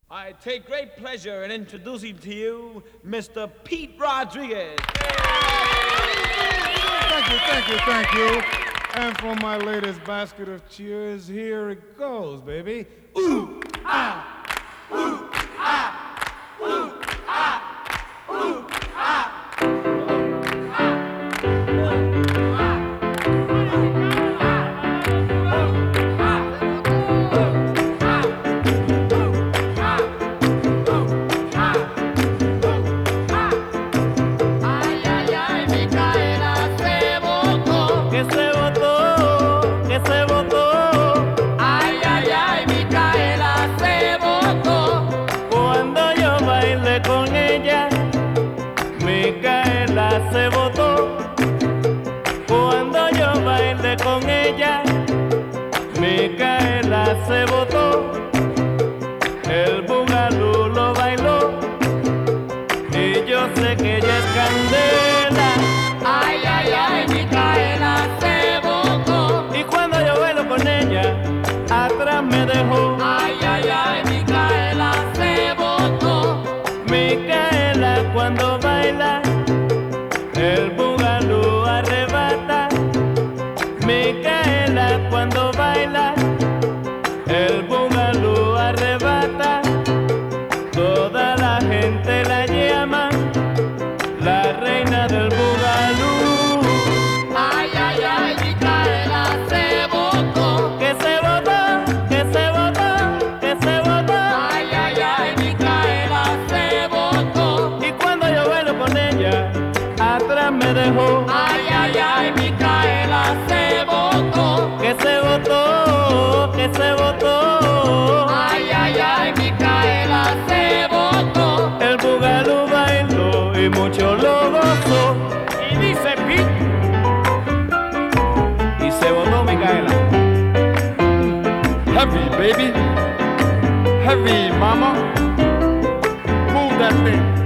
I take great pleasure in introducing to you Mr. Pete Rodriguez. Thank you. And for my latest basket of cheers, here it goes, baby. Ooh, ah, ooh, ah, ooh, ah, ooh, ah. Se botó cuando yo bailé con ella. Micaela se botó, el bugalú lo bailó y yo sé que ella es candela. Ay, ay, ay, Micaela se botó. Y cuando yo bailo con ella, atrás me dejó. Ay, ay, ay, Micaela se botó. Micaela cuando baila, el bugalú arrebata. Micaela cuando baila, el bugalú arrebata. Toda la gente la llama la reina del bugalú. Ay, ay, ay, Micaela se botó. Que se botó, que se botó, que se botó. Ay, ay, ay, Micaela se botó. Y cuando yo bailo con ella, atrás me dejó. Ay, ay, ay, Micaela se botó. Que se botó, que se botó. Ay, ay, ay, Micaela se botó. El bugalú bailó y mucho lo gozó. Y dice Pete. Y se botó Micaela. Heavy, baby. Heavy, mama. Move that thing.